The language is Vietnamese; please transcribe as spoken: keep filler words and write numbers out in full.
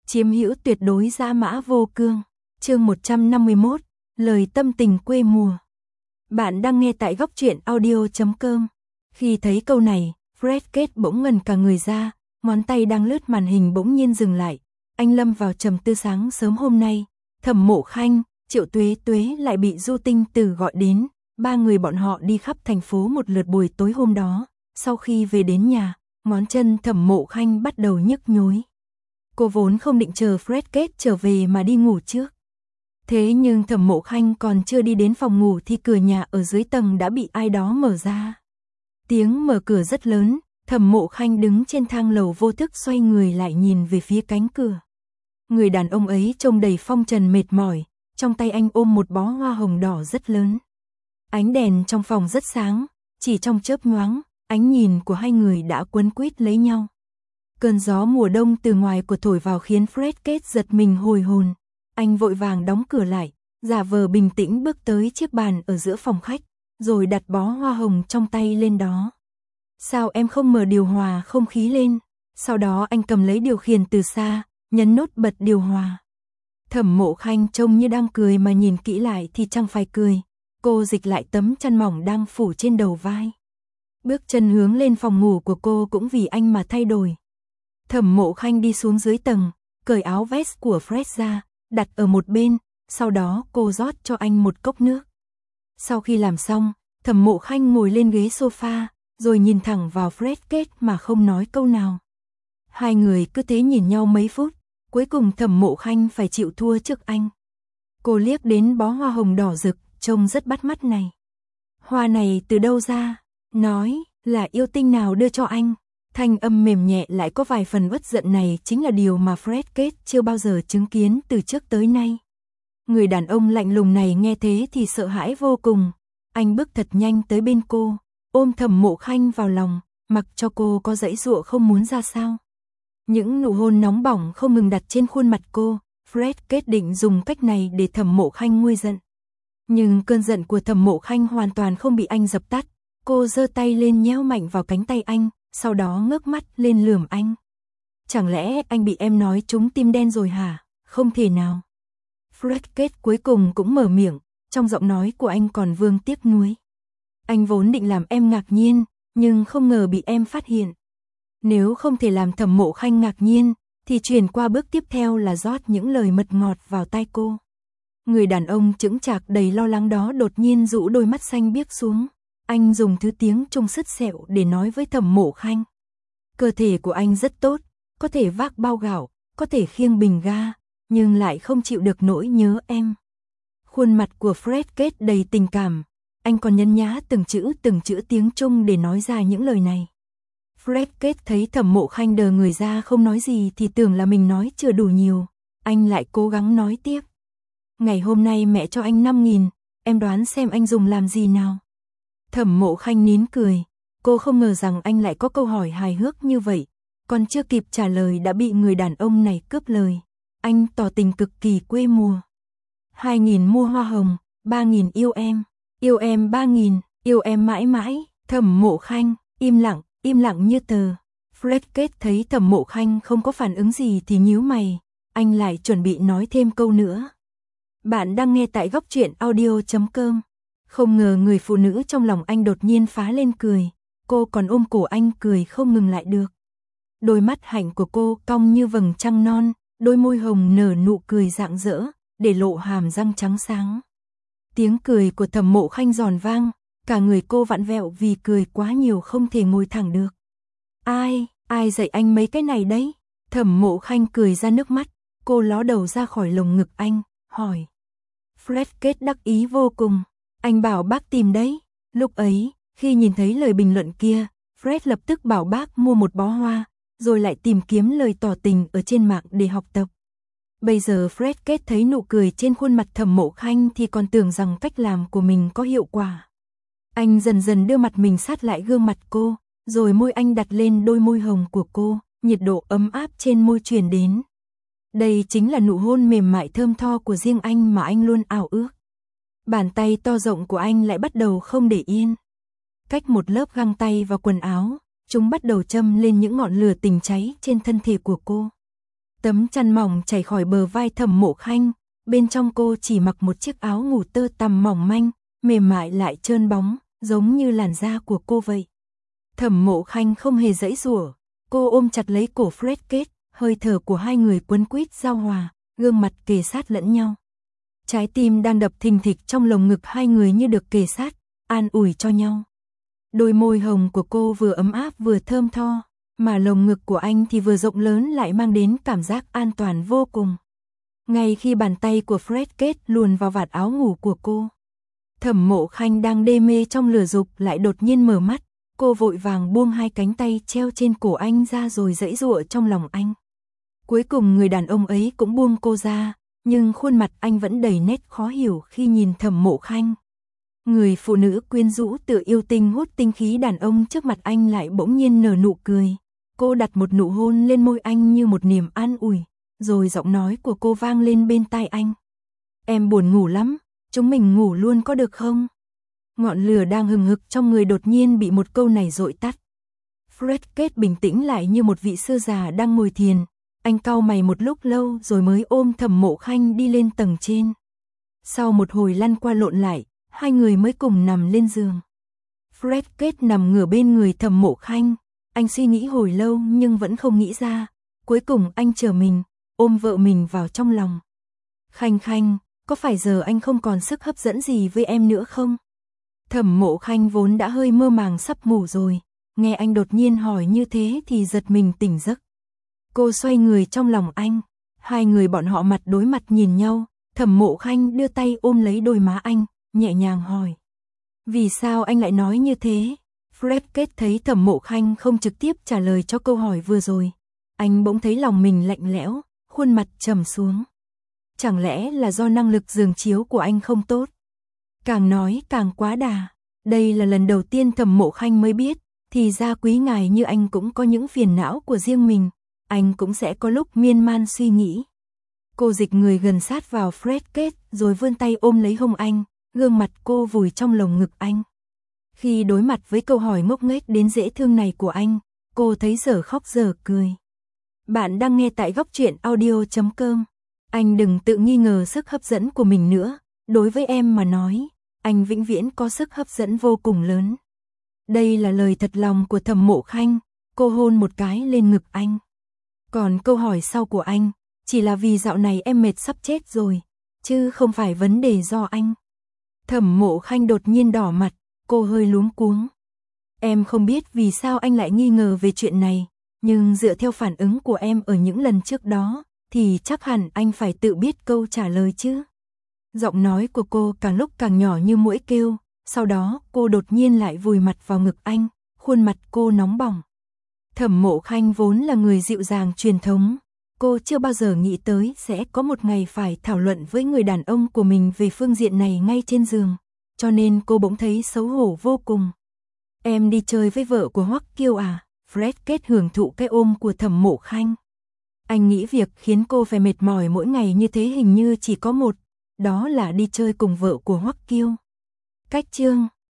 chiếm hữu tuyệt đối dã mã vô cương. Chương một trăm năm mươi mốt, lời tâm tình quê mùa. Bạn đang nghe tại góc truyện audio chấm com. Khi thấy câu này, Fred Kết bỗng ngẩn cả người ra, ngón tay đang lướt màn hình bỗng nhiên dừng lại. Anh lâm vào trầm tư. Sáng sớm hôm nay, Thẩm Mộ Khanh, Triệu Tuế Tuế lại bị Du Tinh Từ gọi đến. Ba người bọn họ đi khắp thành phố một lượt buổi tối hôm đó. Sau khi về đến nhà, ngón chân Thẩm Mộ Khanh bắt đầu nhức nhối. Cô vốn không định chờ Fred Kết trở về mà đi ngủ trước. Thế nhưng Thẩm Mộ Khanh còn chưa đi đến phòng ngủ thì cửa nhà ở dưới tầng đã bị ai đó mở ra. Tiếng mở cửa rất lớn, Thẩm Mộ Khanh đứng trên thang lầu vô thức xoay người lại nhìn về phía cánh cửa. Người đàn ông ấy trông đầy phong trần mệt mỏi, trong tay anh ôm một bó hoa hồng đỏ rất lớn. Ánh đèn trong phòng rất sáng, chỉ trong chớp nhoáng, ánh nhìn của hai người đã quấn quýt lấy nhau. Cơn gió mùa đông từ ngoài cửa thổi vào khiến Fred Kết giật mình hồi hồn. Anh vội vàng đóng cửa lại, giả vờ bình tĩnh bước tới chiếc bàn ở giữa phòng khách, rồi đặt bó hoa hồng trong tay lên đó. Sao em không mở điều hòa không khí lên? Sau đó anh cầm lấy điều khiển từ xa, nhấn nút bật điều hòa. Thẩm Mộ Khanh trông như đang cười mà nhìn kỹ lại thì chẳng phải cười. Cô dịch lại tấm chăn mỏng đang phủ trên đầu vai. Bước chân hướng lên phòng ngủ của cô cũng vì anh mà thay đổi. Thẩm Mộ Khanh đi xuống dưới tầng, cởi áo vest của Fred ra, đặt ở một bên, sau đó cô rót cho anh một cốc nước. Sau khi làm xong, Thẩm Mộ Khanh ngồi lên ghế sofa, rồi nhìn thẳng vào Fred Kết mà không nói câu nào. Hai người cứ thế nhìn nhau mấy phút, cuối cùng Thẩm Mộ Khanh phải chịu thua trước anh. Cô liếc đến bó hoa hồng đỏ rực, trông rất bắt mắt này. Hoa này từ đâu ra? Nói, là yêu tinh nào đưa cho anh? Thanh âm mềm nhẹ lại có vài phần uất giận này chính là điều mà Fred Kết chưa bao giờ chứng kiến từ trước tới nay. Người đàn ông lạnh lùng này nghe thế thì sợ hãi vô cùng. Anh bước thật nhanh tới bên cô, ôm Thẩm Mộ Khanh vào lòng, mặc cho cô có giãy giụa không muốn ra sao. Những nụ hôn nóng bỏng không ngừng đặt trên khuôn mặt cô. Fred Kết định dùng cách này để Thẩm Mộ Khanh nguôi giận. Nhưng cơn giận của Thẩm Mộ Khanh hoàn toàn không bị anh dập tắt. Cô giơ tay lên nhéo mạnh vào cánh tay anh, sau đó ngước mắt lên lườm anh. Chẳng lẽ anh bị em nói trúng tim đen rồi hả? Không thể nào. Fred Kết cuối cùng cũng mở miệng, trong giọng nói của anh còn vương tiếc nuối. Anh vốn định làm em ngạc nhiên, nhưng không ngờ bị em phát hiện. Nếu không thể làm Thẩm Mộ Khanh ngạc nhiên, thì chuyển qua bước tiếp theo là rót những lời mật ngọt vào tai cô. Người đàn ông chững chạc đầy lo lắng đó đột nhiên rũ đôi mắt xanh biếc xuống. Anh dùng thứ tiếng Trung sứt sẹo để nói với Thẩm Mộ Khanh. Cơ thể của anh rất tốt, có thể vác bao gạo, có thể khiêng bình ga, nhưng lại không chịu được nỗi nhớ em. Khuôn mặt của Fred Kết đầy tình cảm, anh còn nhấn nhá từng chữ từng chữ tiếng Trung để nói ra những lời này. Fred Kết thấy Thẩm Mộ Khanh đờ người ra không nói gì thì tưởng là mình nói chưa đủ nhiều. Anh lại cố gắng nói tiếp. Ngày hôm nay mẹ cho anh năm nghìn, em đoán xem anh dùng làm gì nào? Thẩm Mộ Khanh nín cười, cô không ngờ rằng anh lại có câu hỏi hài hước như vậy. Còn chưa kịp trả lời đã bị người đàn ông này cướp lời. Anh tỏ tình cực kỳ quê mùa. Hai nghìn mua hoa hồng, ba nghìn yêu em, yêu em ba nghìn, yêu em mãi mãi. Thẩm Mộ Khanh, im lặng, im lặng như tờ. Fred Kết thấy Thẩm Mộ Khanh không có phản ứng gì thì nhíu mày. Anh lại chuẩn bị nói thêm câu nữa. Bạn đang nghe tại góc truyện audio chấm com. Không ngờ người phụ nữ trong lòng anh đột nhiên phá lên cười. Cô còn ôm cổ anh cười không ngừng lại được. Đôi mắt hạnh của cô cong như vầng trăng non, đôi môi hồng nở nụ cười rạng rỡ, để lộ hàm răng trắng sáng. Tiếng cười của Thẩm Mộ Khanh giòn vang, cả người cô vặn vẹo vì cười quá nhiều không thể ngồi thẳng được. Ai, ai dạy anh mấy cái này đấy? Thẩm Mộ Khanh cười ra nước mắt, cô ló đầu ra khỏi lồng ngực anh, hỏi. Fred Kết đắc ý vô cùng. Anh bảo bác tìm đấy. Lúc ấy, khi nhìn thấy lời bình luận kia, Fred lập tức bảo bác mua một bó hoa, rồi lại tìm kiếm lời tỏ tình ở trên mạng để học tập. Bây giờ Fred Kết thấy nụ cười trên khuôn mặt Thẩm Mộ Khanh thì còn tưởng rằng cách làm của mình có hiệu quả. Anh dần dần đưa mặt mình sát lại gương mặt cô, rồi môi anh đặt lên đôi môi hồng của cô, nhiệt độ ấm áp trên môi truyền đến. Đây chính là nụ hôn mềm mại thơm tho của riêng anh mà anh luôn ao ước. Bàn tay to rộng của anh lại bắt đầu không để yên. Cách một lớp găng tay và quần áo, chúng bắt đầu châm lên những ngọn lửa tình cháy trên thân thể của cô. Tấm chăn mỏng chảy khỏi bờ vai Thẩm Mộ Khanh, bên trong cô chỉ mặc một chiếc áo ngủ tơ tằm mỏng manh, mềm mại lại trơn bóng, giống như làn da của cô vậy. Thẩm Mộ Khanh không hề giãy giụa, cô ôm chặt lấy cổ Fred Kết, hơi thở của hai người quấn quýt giao hòa, gương mặt kề sát lẫn nhau. Trái tim đang đập thình thịch trong lồng ngực hai người như được kề sát, an ủi cho nhau. Đôi môi hồng của cô vừa ấm áp vừa thơm tho, mà lồng ngực của anh thì vừa rộng lớn lại mang đến cảm giác an toàn vô cùng. Ngay khi bàn tay của Fred Kết luồn vào vạt áo ngủ của cô, Thẩm Mộ Khanh đang đê mê trong lửa dục lại đột nhiên mở mắt, cô vội vàng buông hai cánh tay treo trên cổ anh ra rồi giãy giụa trong lòng anh. Cuối cùng người đàn ông ấy cũng buông cô ra, nhưng khuôn mặt anh vẫn đầy nét khó hiểu khi nhìn Thẩm Mộ Khanh. Người phụ nữ quyến rũ tự yêu tinh hút tinh khí đàn ông trước mặt anh lại bỗng nhiên nở nụ cười. Cô đặt một nụ hôn lên môi anh như một niềm an ủi, rồi giọng nói của cô vang lên bên tai anh. Em buồn ngủ lắm, chúng mình ngủ luôn có được không? Ngọn lửa đang hừng hực trong người đột nhiên bị một câu này dội tắt. Fred Kết bình tĩnh lại như một vị sư già đang ngồi thiền. Anh cau mày một lúc lâu rồi mới ôm Thẩm Mộ Khanh đi lên tầng trên. Sau một hồi lăn qua lộn lại, hai người mới cùng nằm lên giường. Fred Kết nằm ngửa bên người Thẩm Mộ Khanh. Anh suy nghĩ hồi lâu nhưng vẫn không nghĩ ra. Cuối cùng anh trở mình, ôm vợ mình vào trong lòng. Khanh Khanh, có phải giờ anh không còn sức hấp dẫn gì với em nữa không? Thẩm Mộ Khanh vốn đã hơi mơ màng sắp ngủ rồi. Nghe anh đột nhiên hỏi như thế thì giật mình tỉnh giấc. Cô xoay người trong lòng anh. Hai người bọn họ mặt đối mặt nhìn nhau. Thẩm Mộ Khanh đưa tay ôm lấy đôi má anh, nhẹ nhàng hỏi. Vì sao anh lại nói như thế? Fred Kết thấy Thẩm Mộ Khanh không trực tiếp trả lời cho câu hỏi vừa rồi. Anh bỗng thấy lòng mình lạnh lẽo, khuôn mặt trầm xuống. Chẳng lẽ là do năng lực giường chiếu của anh không tốt? Càng nói càng quá đà. Đây là lần đầu tiên Thẩm Mộ Khanh mới biết, thì ra quý ngài như anh cũng có những phiền não của riêng mình. Anh cũng sẽ có lúc miên man suy nghĩ. Cô dịch người gần sát vào Fred Kết rồi vươn tay ôm lấy hông anh, gương mặt cô vùi trong lồng ngực anh. Khi đối mặt với câu hỏi ngốc nghếch đến dễ thương này của anh, cô thấy dở khóc dở cười. Bạn đang nghe tại góc truyện audio chấm com. Anh đừng tự nghi ngờ sức hấp dẫn của mình nữa, đối với em mà nói, anh vĩnh viễn có sức hấp dẫn vô cùng lớn. Đây là lời thật lòng của Thẩm Mộ Khanh, cô hôn một cái lên ngực anh. Còn câu hỏi sau của anh, chỉ là vì dạo này em mệt sắp chết rồi, chứ không phải vấn đề do anh. Thẩm Mộ Khanh đột nhiên đỏ mặt, cô hơi luống cuống. Em không biết vì sao anh lại nghi ngờ về chuyện này, nhưng dựa theo phản ứng của em ở những lần trước đó, thì chắc hẳn anh phải tự biết câu trả lời chứ. Giọng nói của cô càng lúc càng nhỏ như muỗi kêu, sau đó cô đột nhiên lại vùi mặt vào ngực anh, khuôn mặt cô nóng bỏng. Thẩm Mộ Khanh vốn là người dịu dàng truyền thống, cô chưa bao giờ nghĩ tới sẽ có một ngày phải thảo luận với người đàn ông của mình về phương diện này ngay trên giường, cho nên cô bỗng thấy xấu hổ vô cùng. Em đi chơi với vợ của Hoắc Kiêu à? Fred Kết hưởng thụ cái ôm của Thẩm Mộ Khanh. Anh nghĩ việc khiến cô phải mệt mỏi mỗi ngày như thế hình như chỉ có một, đó là đi chơi cùng vợ của Hoắc Kiêu. Cách chương